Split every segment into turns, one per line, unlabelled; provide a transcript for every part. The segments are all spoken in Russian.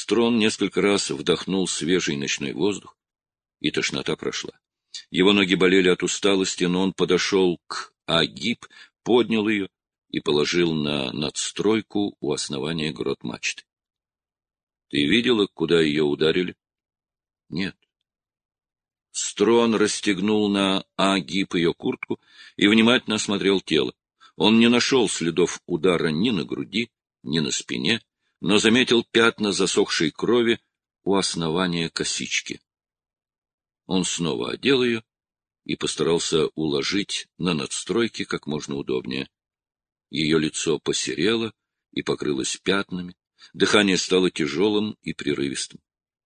Строн несколько раз вдохнул свежий ночной воздух, и тошнота прошла. Его ноги болели от усталости, но он подошел к Агиб, поднял ее и положил на надстройку у основания грот-мачты. — Ты видела, куда ее ударили? — Нет. Строн расстегнул на Агиб ее куртку и внимательно осмотрел тело. Он не нашел следов удара ни на груди, ни на спине, но заметил пятна засохшей крови у основания косички. Он снова одел ее и постарался уложить на надстройке как можно удобнее. Ее лицо посерело и покрылось пятнами, дыхание стало тяжелым и прерывистым.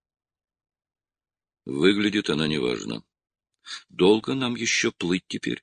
Выглядит она неважно. Долго нам еще плыть теперь?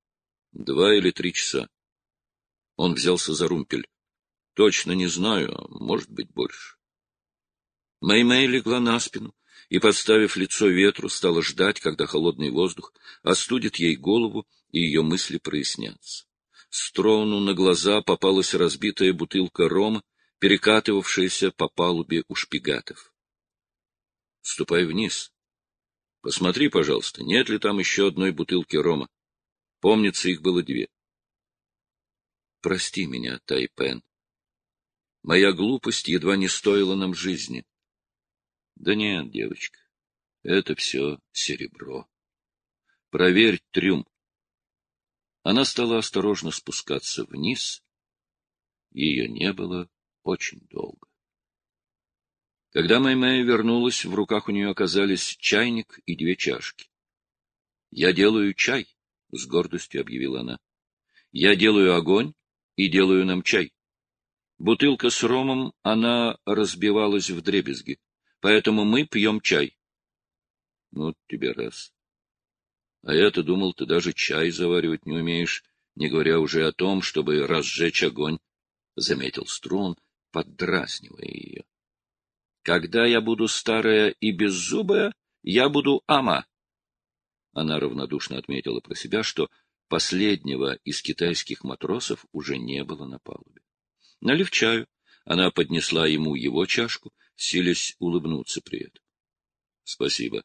2 или 3 часа. Он взялся за румпель. Точно не знаю, а может быть больше. Мэй-Мэй легла на спину и, подставив лицо ветру, стала ждать, когда холодный воздух остудит ей голову и ее мысли прояснятся. Строуну на глаза попалась разбитая бутылка рома, перекатывавшаяся по палубе у шпигатов. — Ступай вниз. Посмотри, пожалуйста, нет ли там еще одной бутылки рома. Помнится, их было 2. Прости меня, Тайпен. Моя глупость едва не стоила нам жизни. Да нет, девочка, это все серебро. Проверь трюм. Она стала осторожно спускаться вниз. Ее не было очень долго. Когда Мэй-Мэй вернулась, в руках у нее оказались чайник и 2 чашки. — Я делаю чай, — с гордостью объявила она. — Я делаю огонь и делаю нам чай. Бутылка с ромом, она разбивалась вдребезги, поэтому мы пьем чай. — Вот тебе раз. А я-то думал, ты даже чай заваривать не умеешь, не говоря уже о том, чтобы разжечь огонь, — заметил Струн, поддразнивая ее. — Когда я буду старая и беззубая, я буду ама. Она равнодушно отметила про себя, что последнего из китайских матросов уже не было на палубе. Налив чаю, она поднесла ему его чашку, силясь улыбнуться при этом. — Спасибо.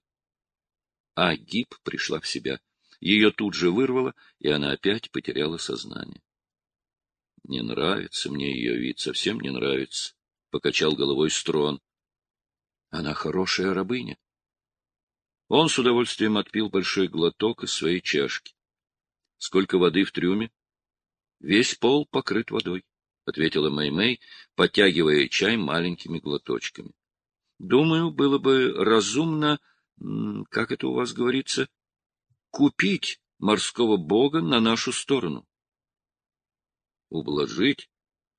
Агиб пришла в себя. Ее тут же вырвало, и она опять потеряла сознание. — Не нравится мне ее вид, совсем не нравится, — покачал головой Строн. — Она хорошая рабыня. Он с удовольствием отпил большой глоток из своей чашки. — Сколько воды в трюме? — Весь пол покрыт водой, — ответила Мэй-Мэй, подтягивая чай маленькими глоточками. — Думаю, было бы разумно, как это у вас говорится, купить морского бога на нашу сторону. — Ублажить?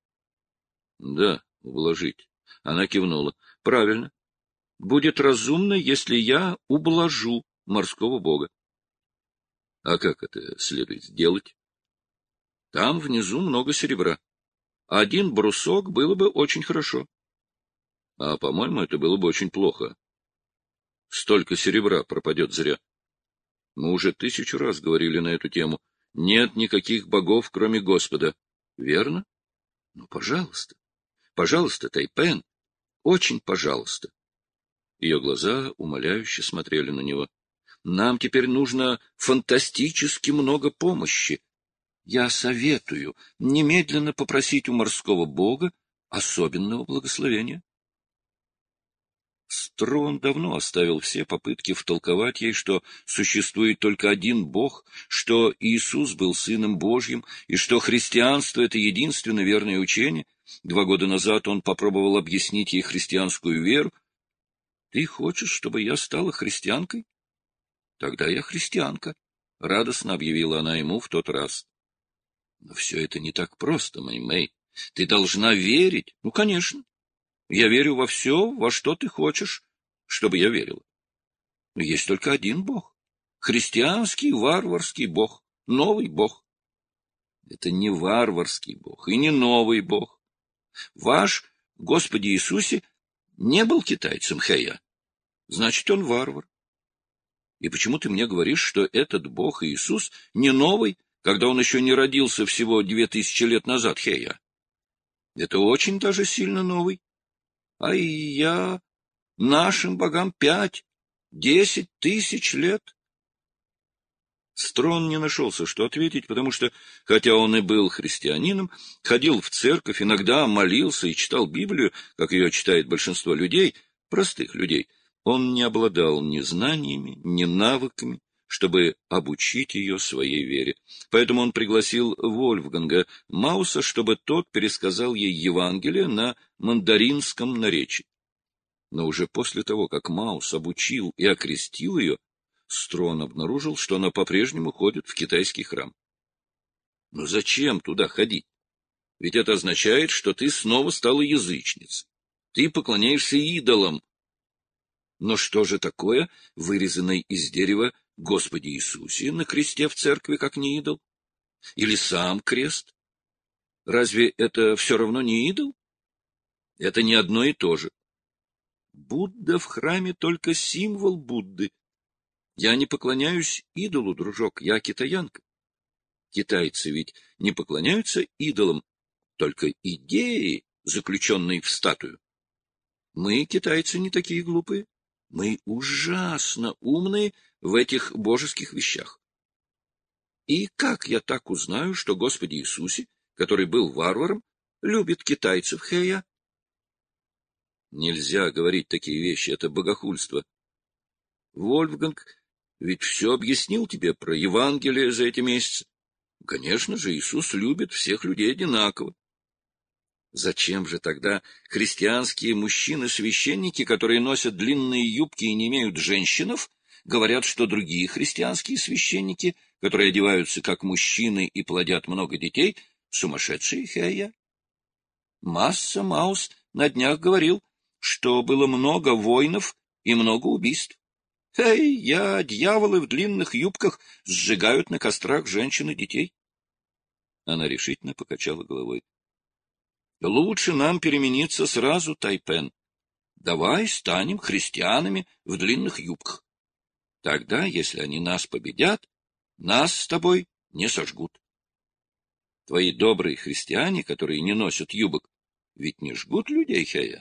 — Да, ублажить. Она кивнула. — Правильно. Будет разумно, если я ублажу морского бога. — А как это следует сделать? — Там внизу много серебра. 1 брусок было бы очень хорошо. — А, по-моему, это было бы очень плохо. Столько серебра пропадет зря. Мы уже 1000 раз говорили на эту тему. Нет никаких богов, кроме Господа. Верно? Ну, пожалуйста. Пожалуйста, Тайпен. Очень пожалуйста. Ее глаза умоляюще смотрели на него. Нам теперь нужно фантастически много помощи. Я советую немедленно попросить у морского бога особенного благословения. Струн давно оставил все попытки втолковать ей, что существует только один Бог, что Иисус был Сыном Божьим, и что христианство — это единственно верное учение. 2 года назад он попробовал объяснить ей христианскую веру. — Ты хочешь, чтобы я стала христианкой? — Тогда я христианка, — радостно объявила она ему в тот раз. — Но все это не так просто, Мэй-Мэй. Ты должна верить. Ну, конечно. Я верю во все, во что ты хочешь, чтобы я верила. Но есть только один Бог. Христианский, варварский Бог. Новый Бог. Это не варварский Бог и не новый Бог. Ваш, Господи Иисусе, не был китайцем, Хэя. Значит, он варвар. И почему ты мне говоришь, что этот Бог Иисус не новый, когда он еще не родился всего 2000 лет назад, Хэя? Это очень даже сильно новый. А я нашим богам 5-10 тысяч лет. Строн не нашелся, что ответить, потому что, хотя он и был христианином, ходил в церковь, иногда молился и читал Библию, как ее читает большинство людей, простых людей, он не обладал ни знаниями, ни навыками, чтобы обучить ее своей вере. Поэтому он пригласил Вольфганга Мауса, чтобы тот пересказал ей Евангелие на мандаринском наречии. Но уже после того, как Маус обучил и окрестил ее, Строн обнаружил, что она по-прежнему ходит в китайский храм. Но зачем туда ходить? Ведь это означает, что ты снова стала язычницей. Ты поклоняешься идолам. Но что же такое вырезанный из дерева Господи Иисусе на кресте в церкви, как не идол? Или сам крест? Разве это все равно не идол? Это не одно и то же. Будда в храме только символ Будды. Я не поклоняюсь идолу, дружок, я китаянка. Китайцы ведь не поклоняются идолам, только идеи, заключенные в статую. Мы, китайцы, не такие глупые. Мы ужасно умные в этих божеских вещах. И как я так узнаю, что Господи Иисусе, который был варваром, любит китайцев, Хэя? Нельзя говорить такие вещи, это богохульство. Вольфганг ведь все объяснил тебе про Евангелие за эти месяцы. Конечно же, Иисус любит всех людей одинаково. Зачем же тогда христианские мужчины-священники, которые носят длинные юбки и не имеют женщинов, говорят, что другие христианские священники, которые одеваются как мужчины и плодят много детей, сумасшедшие, Хэя? Масса Маус на днях говорил, что было много войнов и много убийств. Дьяволы в длинных юбках сжигают на кострах женщин и детей. Она решительно покачала головой. Лучше нам перемениться сразу, Тайпен. Давай станем христианами в длинных юбках. Тогда, если они нас победят, нас с тобой не сожгут. Твои добрые христиане, которые не носят юбок, ведь не жгут людей, Хэя.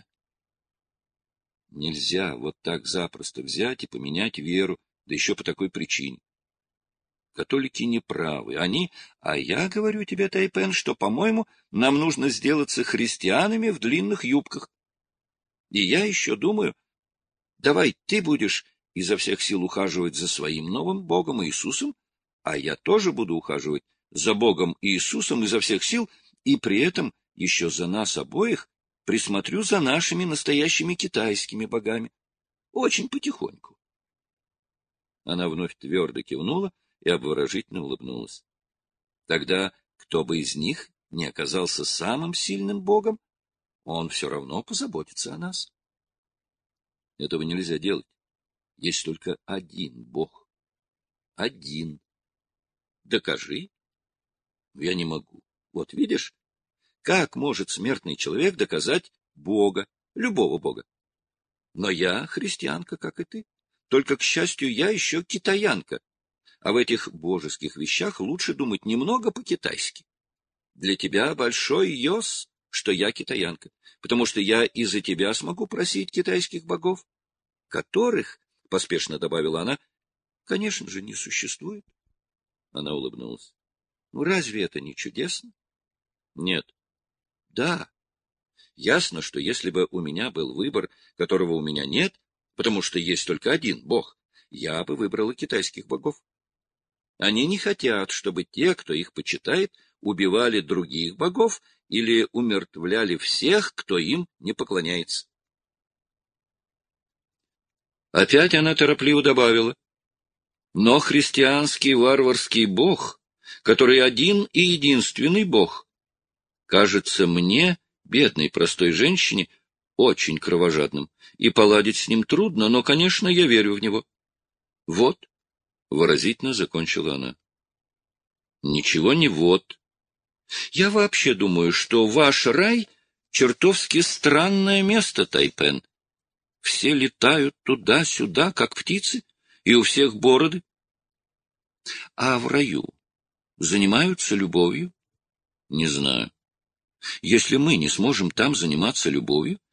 Нельзя вот так запросто взять и поменять веру, да еще по такой причине. Католики не правы. А я говорю тебе, Тайпен, что, по-моему, нам нужно сделаться христианами в длинных юбках. И я еще думаю, давай ты будешь изо всех сил ухаживать за своим новым Богом Иисусом, а я тоже буду ухаживать за Богом Иисусом изо всех сил, и при этом еще за нас обоих присмотрю за нашими настоящими китайскими богами. Очень потихоньку. Она вновь твердо кивнула и обворожительно улыбнулась. Тогда, кто бы из них не оказался самым сильным богом, он все равно позаботится о нас. Этого нельзя делать. Есть только один бог. Один. Докажи. Я не могу. Вот видишь? Как может смертный человек доказать Бога, любого Бога? Но я христианка, как и ты. Только, к счастью, я еще китаянка. А в этих божеских вещах лучше думать немного по-китайски. Для тебя большой йос, что я китаянка, потому что я из-за тебя смогу просить китайских богов, которых, — поспешно добавила она, — конечно же, не существует. Она улыбнулась. Ну, разве это не чудесно? Нет. Да, ясно, что если бы у меня был выбор, которого у меня нет, потому что есть только один бог, я бы выбрала китайских богов. Они не хотят, чтобы те, кто их почитает, убивали других богов или умертвляли всех, кто им не поклоняется. Опять она торопливо добавила. Но христианский варварский бог, который один и единственный бог, кажется мне, бедной простой женщине, очень кровожадным, и поладить с ним трудно, но, конечно, я верю в него. Вот, — выразительно закончила она. Ничего не вот. Я вообще думаю, что ваш рай — чертовски странное место, Тайпен. Все летают туда-сюда, как птицы, и у всех бороды. А в раю занимаются любовью? Не знаю. Если мы не сможем там заниматься любовью,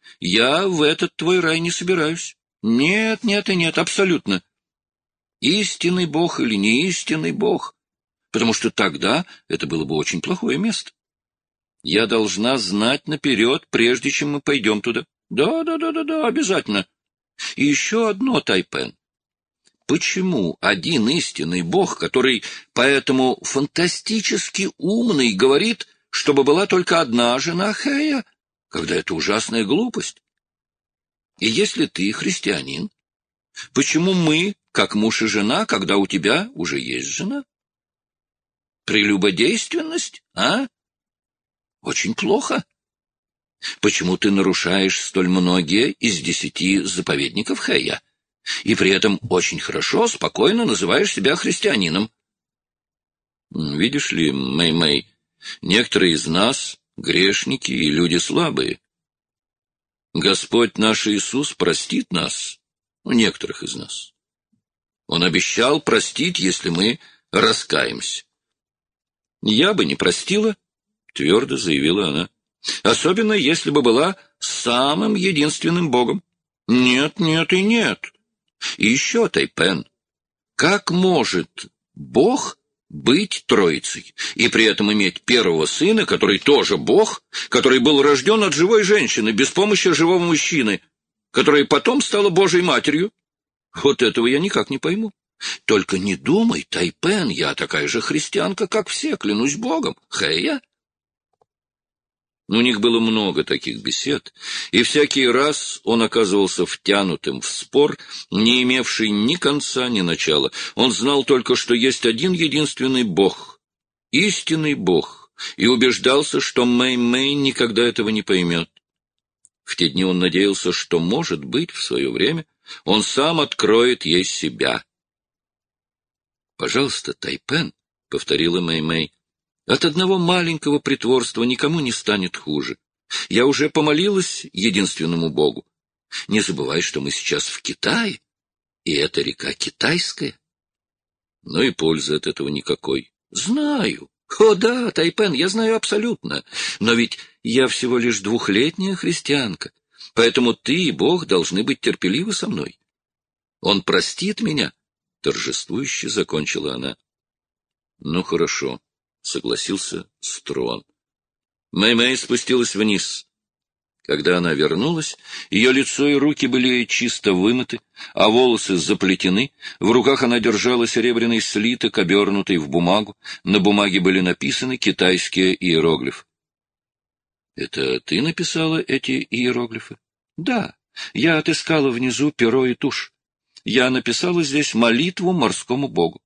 Я в этот твой рай не собираюсь. Нет, нет и нет, абсолютно. Истинный Бог или не истинный Бог, потому что тогда это было бы очень плохое место. Я должна знать наперед, прежде чем мы пойдем туда. Да, обязательно. И еще одно, Тайпен. Почему один истинный Бог, который поэтому фантастически умный, говорит, чтобы была только одна жена Хэя, когда это ужасная глупость? И если ты христианин, почему мы, как муж и жена, когда у тебя уже есть жена? Прелюбодейственность, а? Очень плохо. Почему ты нарушаешь столь многие из 10 заповедников Хэя? И при этом очень хорошо, спокойно называешь себя христианином. Видишь ли, Мэй-Мэй, некоторые из нас — грешники и люди слабые. Господь наш Иисус простит нас, некоторых из нас. Он обещал простить, если мы раскаемся. Я бы не простила, — твердо заявила она, — особенно если бы была самым единственным Богом. Нет, нет и нет. И еще, Тайпен, как может Бог быть Троицей и при этом иметь первого сына, который тоже Бог, который был рожден от живой женщины, без помощи живого мужчины, которая потом стала Божьей матерью? Вот этого я никак не пойму. Только не думай, Тайпен, я такая же христианка, как все, клянусь Богом. Хэя? У них было много таких бесед, и всякий раз он оказывался втянутым в спор, не имевший ни конца, ни начала. Он знал только, что есть один единственный Бог, истинный Бог, и убеждался, что Мэй-Мэй никогда этого не поймет. В те дни он надеялся, что, может быть, в свое время он сам откроет ей себя. «Пожалуйста, Тайпен», — повторила Мэй-Мэй, — «от одного маленького притворства никому не станет хуже. Я уже помолилась единственному Богу. Не забывай, что мы сейчас в Китае, и эта река китайская». Ну и пользы от этого никакой. Знаю. О да, Тайпен, я знаю абсолютно. Но ведь я всего лишь 2-летняя христианка, поэтому ты и Бог должны быть терпеливы со мной. Он простит меня, — торжествующе закончила она. Ну хорошо, — согласился Струан. Мэй-Мэй спустилась вниз. Когда она вернулась, ее лицо и руки были чисто вымыты, а волосы заплетены. В руках она держала серебряный слиток, обернутый в бумагу. На бумаге были написаны китайские иероглифы. — Это ты написала эти иероглифы? — Да. Я отыскала внизу перо и тушь. Я написала здесь молитву морскому богу.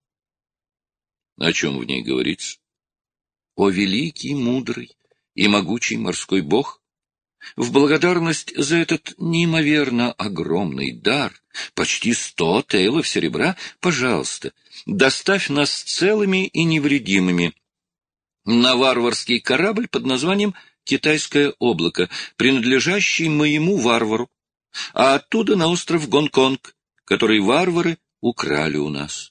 — О чем в ней говорится? — О великий, мудрый и могучий морской бог, в благодарность за этот неимоверно огромный дар, почти 100 тейлов серебра, пожалуйста, доставь нас целыми и невредимыми на варварский корабль под названием «Китайское облако», принадлежащий моему варвару, а оттуда на остров Гонконг, который варвары украли у нас.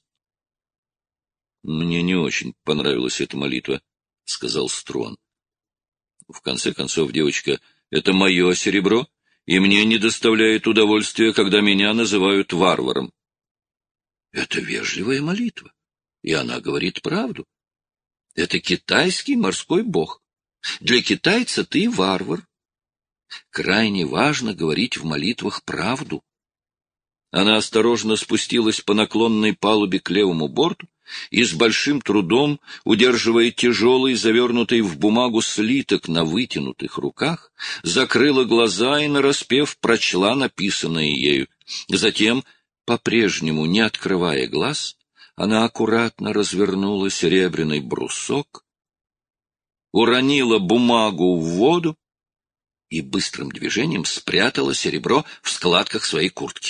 — Мне не очень понравилась эта молитва, — сказал Струан. — В конце концов, девочка, это мое серебро, и мне не доставляет удовольствия, когда меня называют варваром. — Это вежливая молитва, и она говорит правду. Это китайский морской бог. Для китайца ты варвар. Крайне важно говорить в молитвах правду. Она осторожно спустилась по наклонной палубе к левому борту и с большим трудом, удерживая тяжелый, завернутый в бумагу слиток на вытянутых руках, закрыла глаза и нараспев прочла написанное ею. Затем, по-прежнему не открывая глаз, она аккуратно развернула серебряный брусок, уронила бумагу в воду и быстрым движением спрятала серебро в складках своей куртки.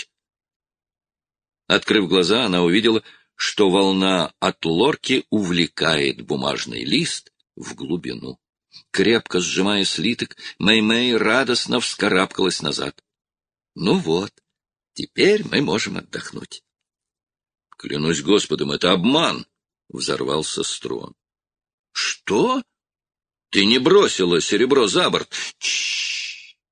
Открыв глаза, она увидела, что волна от лорки увлекает бумажный лист в глубину. Крепко сжимая слиток, Мэй-Мэй радостно вскарабкалась назад. — Ну вот, теперь мы можем отдохнуть. — Клянусь Господом, это обман! — взорвался Струан. — Что? Ты не бросила серебро за борт? — Тш-ш-ш!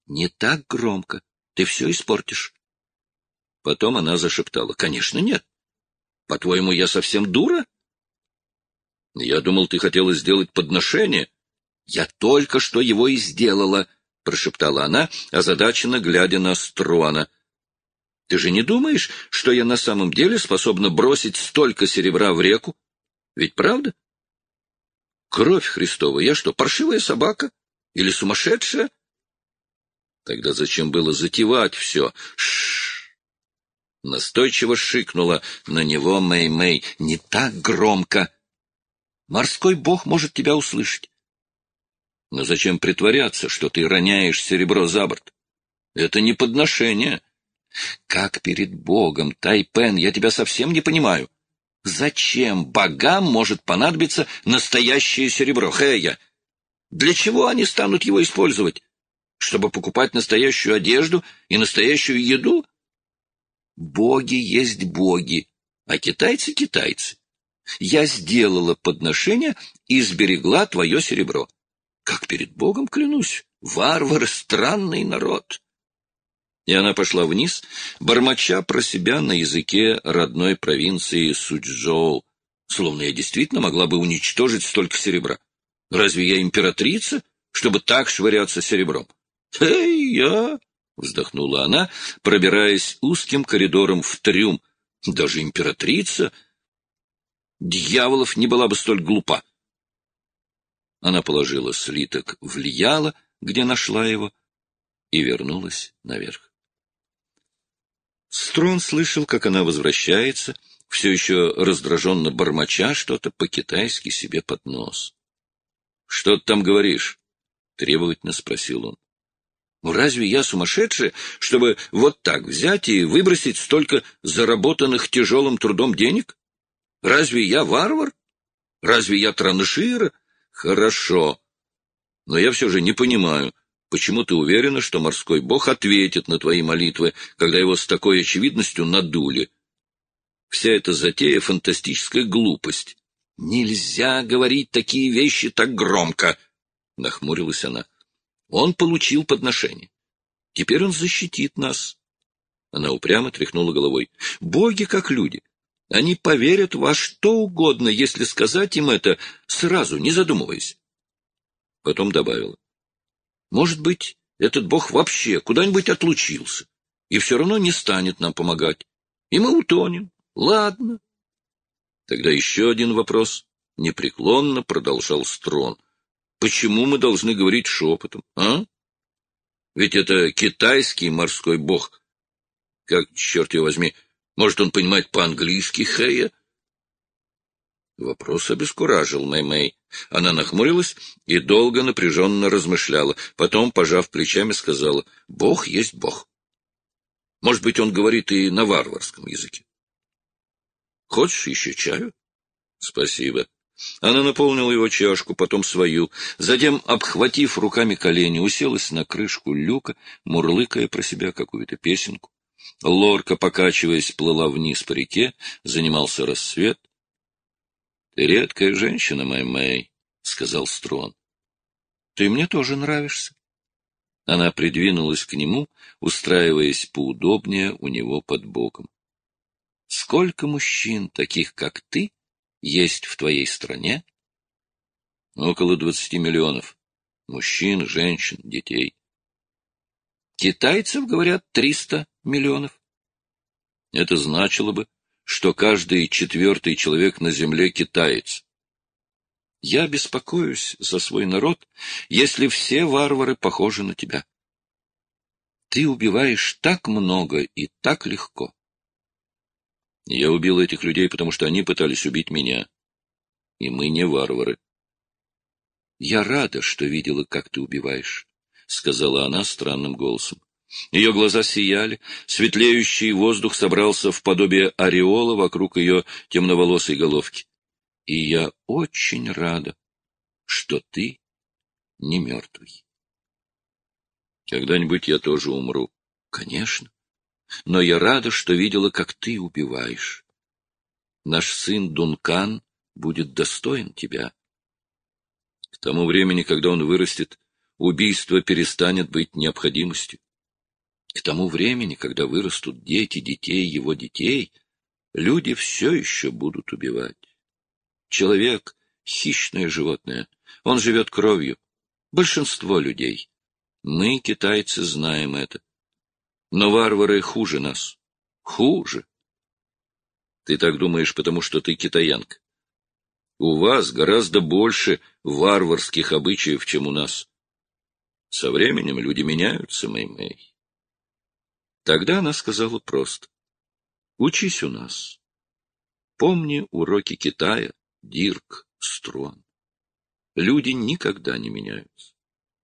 Не так громко. Ты все испортишь. Потом она зашептала. Конечно, нет. По-твоему, я совсем дура? Я думал, ты хотела сделать подношение. Я только что его и сделала, прошептала она, озадаченно глядя на Струана. Ты же не думаешь, что я на самом деле способна бросить столько серебра в реку? Ведь правда? Кровь Христова, я что, паршивая собака? Или сумасшедшая? Тогда зачем было затевать все? Шш! Настойчиво шикнула на него Мэй-Мэй. Не так громко. Морской бог может тебя услышать. Но зачем притворяться, что ты роняешь серебро за борт? Это не подношение. Как перед богом, Тайпен, я тебя совсем не понимаю. Зачем богам может понадобиться настоящее серебро, Хэя? Для чего они станут его использовать? Чтобы покупать настоящую одежду и настоящую еду? Боги есть боги, а китайцы — китайцы. Я сделала подношение и сберегла твое серебро. Как перед богом клянусь, варвары — странный народ. И она пошла вниз, бормоча про себя на языке родной провинции Сучжоу, словно я действительно могла бы уничтожить столько серебра. Разве я императрица, чтобы так швыряться серебром? «Эй, я!» — вздохнула она, пробираясь узким коридором в трюм. «Даже императрица дьяволов не была бы столь глупа». Она положила слиток в льяло, где нашла его, и вернулась наверх. Строн слышал, как она возвращается, все еще раздраженно бормоча что-то по-китайски себе под нос. — Что ты там говоришь? — требовательно спросил он. — Ну, разве я сумасшедшая, чтобы вот так взять и выбросить столько заработанных тяжелым трудом денег? Разве я варвар? Разве я траншира? Хорошо. Но я все же не понимаю, почему ты уверена, что морской бог ответит на твои молитвы, когда его с такой очевидностью надули? Вся эта затея — фантастическая глупость. — Нельзя говорить такие вещи так громко, — нахмурилась она. — Он получил подношение. Теперь он защитит нас. Она упрямо тряхнула головой. — Боги как люди. Они поверят во что угодно, если сказать им это сразу, не задумываясь. Потом добавила. Может быть, этот бог вообще куда-нибудь отлучился и все равно не станет нам помогать. И мы утонем. Ладно. Тогда еще один вопрос. Непреклонно продолжал Строн. Почему мы должны говорить шепотом, а? Ведь это китайский морской бог. Как, черт его возьми, может он понимать по-английски, Хэя? Вопрос обескуражил Мэй-Мэй. Она нахмурилась и долго напряженно размышляла. Потом, пожав плечами, сказала: «Бог есть Бог. Может быть, он говорит и на варварском языке. Хочешь еще чаю?» «Спасибо». Она наполнила его чашку, потом свою. Затем, обхватив руками колени, уселась на крышку люка, мурлыкая про себя какую-то песенку. Лорка, покачиваясь, плыла вниз по реке, занимался рассвет. — Ты редкая женщина, Мэй-Мэй, — сказал Строн. — Ты мне тоже нравишься. Она придвинулась к нему, устраиваясь поудобнее у него под боком. — Сколько мужчин, таких как ты, есть в твоей стране? — Около 20 миллионов. Мужчин, женщин, детей. — Китайцев, говорят, 300 миллионов. Это значило бы, что каждый четвертый человек на земле китаец. Я беспокоюсь за свой народ, если все варвары похожи на тебя. Ты убиваешь так много и так легко. Я убил этих людей, потому что они пытались убить меня. И мы не варвары. Я рада, что видела, как ты убиваешь, — сказала она странным голосом. Ее глаза сияли, светлеющий воздух собрался в подобие ореола вокруг ее темноволосой головки. И я очень рада, что ты не мертвый. Когда-нибудь я тоже умру. Конечно. Но я рада, что видела, как ты убиваешь. Наш сын Дункан будет достоин тебя. К тому времени, когда он вырастет, убийство перестанет быть необходимостью. К тому времени, когда вырастут дети детей его детей, люди все еще будут убивать. Человек — хищное животное. Он живет кровью. Большинство людей. Мы, китайцы, знаем это. Но варвары хуже нас. Хуже. Ты так думаешь, потому что ты китаянка. У вас гораздо больше варварских обычаев, чем у нас. Со временем люди меняются, Мэй-Мэй. Тогда она сказала просто: учись у нас. Помни уроки Китая, Дирк, Струан. Люди никогда не меняются.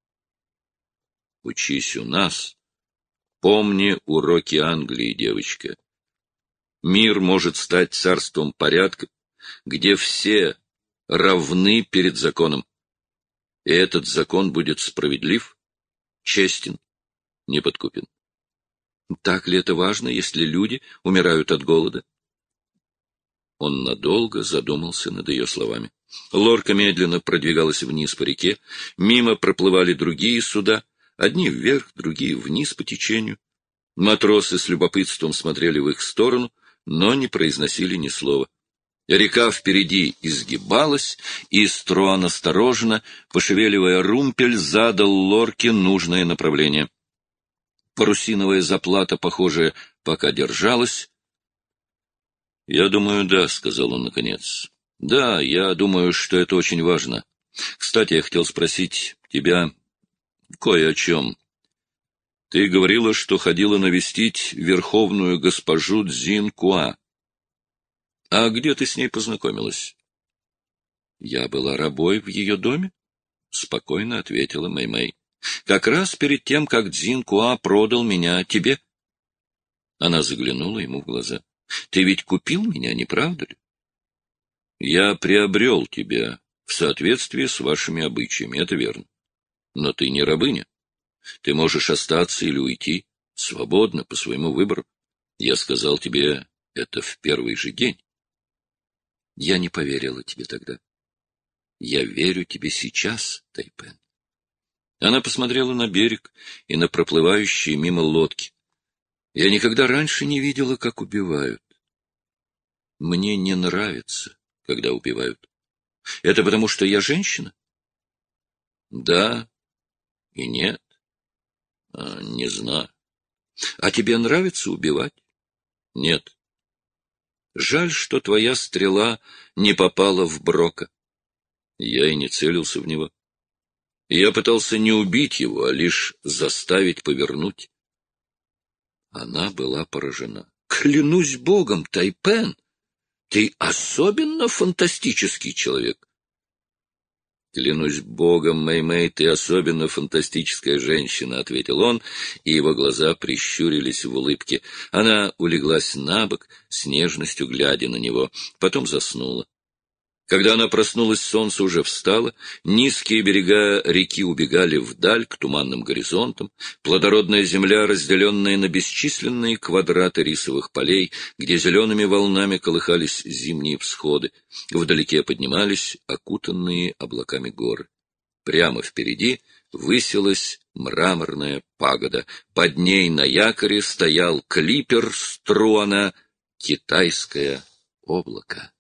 Учись у нас. Помни уроки Англии, девочка. Мир может стать царством порядка, где все равны перед законом. И этот закон будет справедлив, честен, неподкупен. Так ли это важно, если люди умирают от голода? Он надолго задумался над ее словами. Лорка медленно продвигалась вниз по реке, мимо проплывали другие суда, одни вверх, другие вниз по течению. Матросы с любопытством смотрели в их сторону, но не произносили ни слова. Река впереди изгибалась, и Струан осторожно, пошевеливая румпель, задал Лорке нужное направление. Парусиновая заплата, похоже, пока держалась. — Я думаю, да, — сказал он наконец. — Да, я думаю, что это очень важно. Кстати, я хотел спросить тебя кое о чем. Ты говорила, что ходила навестить верховную госпожу Цзин Куа. А где ты с ней познакомилась? — Я была рабой в ее доме, — спокойно ответила Мэй-Мэй. — Как раз перед тем, как Цзин Куа продал меня тебе. Она заглянула ему в глаза. — Ты ведь купил меня, не правда ли? — Я приобрел тебя в соответствии с вашими обычаями, это верно. Но ты не рабыня. Ты можешь остаться или уйти, свободно, по своему выбору. Я сказал тебе это в первый же день. Я не поверила тебе тогда. Я верю тебе сейчас, Тайпен. Она посмотрела на берег и на проплывающие мимо лодки. Я никогда раньше не видела, как убивают. Мне не нравится, когда убивают. Это потому, что я женщина? Да и нет. Не знаю. А тебе нравится убивать? Нет. Жаль, что твоя стрела не попала в Брока. Я и не целился в него. Я пытался не убить его, а лишь заставить повернуть. Она была поражена. Клянусь богом, Тайпен, ты особенно фантастический человек. Клянусь богом, Мэй-Мэй, ты особенно фантастическая женщина, — ответил он, и его глаза прищурились в улыбке. Она улеглась на бок, с нежностью глядя на него, потом заснула. Когда она проснулась, солнце уже встало, низкие берега реки убегали вдаль к туманным горизонтам, плодородная земля, разделенная на бесчисленные квадраты рисовых полей, где зелеными волнами колыхались зимние всходы, вдалеке поднимались окутанные облаками горы. Прямо впереди высилась мраморная пагода, под ней на якоре стоял клипер Струана, китайское облако.